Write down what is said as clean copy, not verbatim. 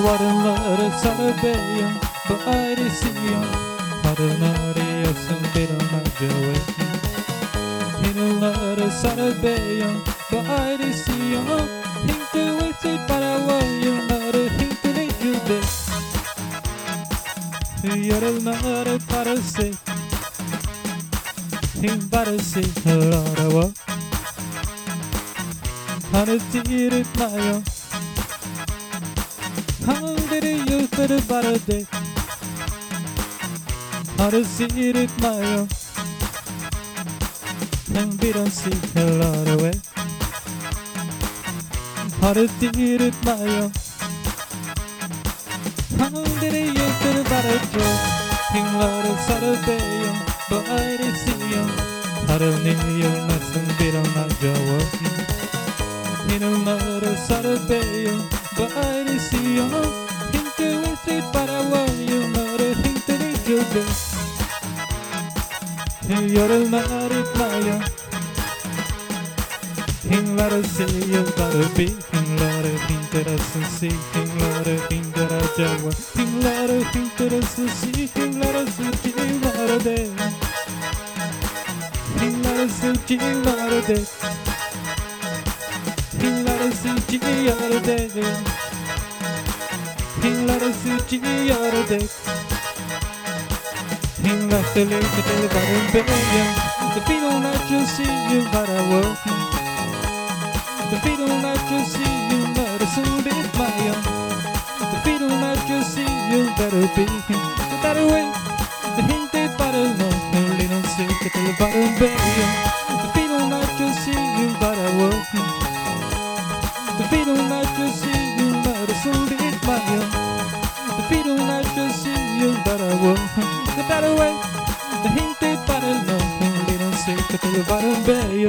Varınları sarıbeyim bu ayrısıyım Varınları yasın bir anacı Hinulları sarıbeyim bu ayrısıyım Hintu vesi para vayınları hintu ne cüde Yarınları parası Hin parası araba Hani tiritmayım Handiri yukarı barade Harasirit mayo Nang bilang si helarawe Harasirit mayo Handiri yukarı barade Hinglara sarabeyo Baayri siyo Haraniyo nasang bilang najawa Hinullara sarabeyo Baayri siyo Hintu isi para wayunlara Hintu ni jude Yorulları playa Hinlara siyo barabi Hinlara hintara sisi Hinlara hintara jawa Hinlara hintara sisi Hinlara suci varade Hinlara suci varade Hinlara suci varade Hinlara suci varade Hinlara suci varade The feet don't let you see you but I work The feet don't let you see you but I soon be my own The feet don't let you see you better be The better way The hint it better know Only don't see it till the bottom baby The feet don't let you see you but I work The feet don't let you see you but I soon be my own The feet don't let you see you but I work The better way The hint it better know Only don't see it till the bottom baby